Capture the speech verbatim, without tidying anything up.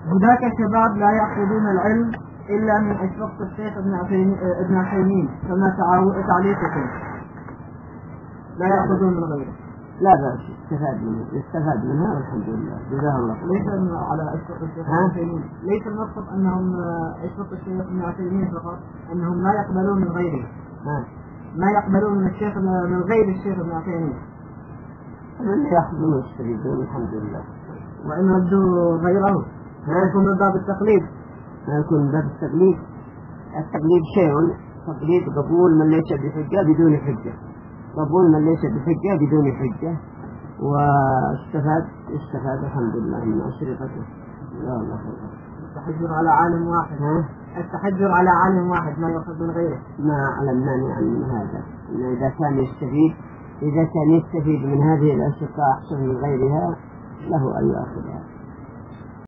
هناك شباب لا يأخذون العلم إلا من أشرطة الشيخ ابن عثيمين كما تعليقكم، لا يأخذون من غيره. لا بأس، استفاد منه استفاد منها والحمد لله جزاه الله. ليس على أشرطة الشيخ ابن عثيمين، ليس المقصد أنهم أشرطة الشيخ ابن عثيمين فقط، أنهم لا يقبلون من غيره، ما يقبلون من الشيخ من غير الشيخ ابن عثيمين. من يأخذون ويستفيدون الحمد لله. وإن ردوا غيره يكون من باب التقليد. يكون من باب التقليد. التقليد شيء، تقليد قبول من ليس بحجة بدون حجة، قبول من ليس بحجة بدون حجة، واستفاد استفاد الحمد لله من أشرطته. لا الله خير. التحجر على عالم واحد. ها؟ التحجر على عالم واحد ما يأخذ من غيره. ما علمناني عن هذا. إن إذا كان يستفيد إذا كان يستفيد من هذه الأشرطة أحسن من غيرها له أن يأخذها.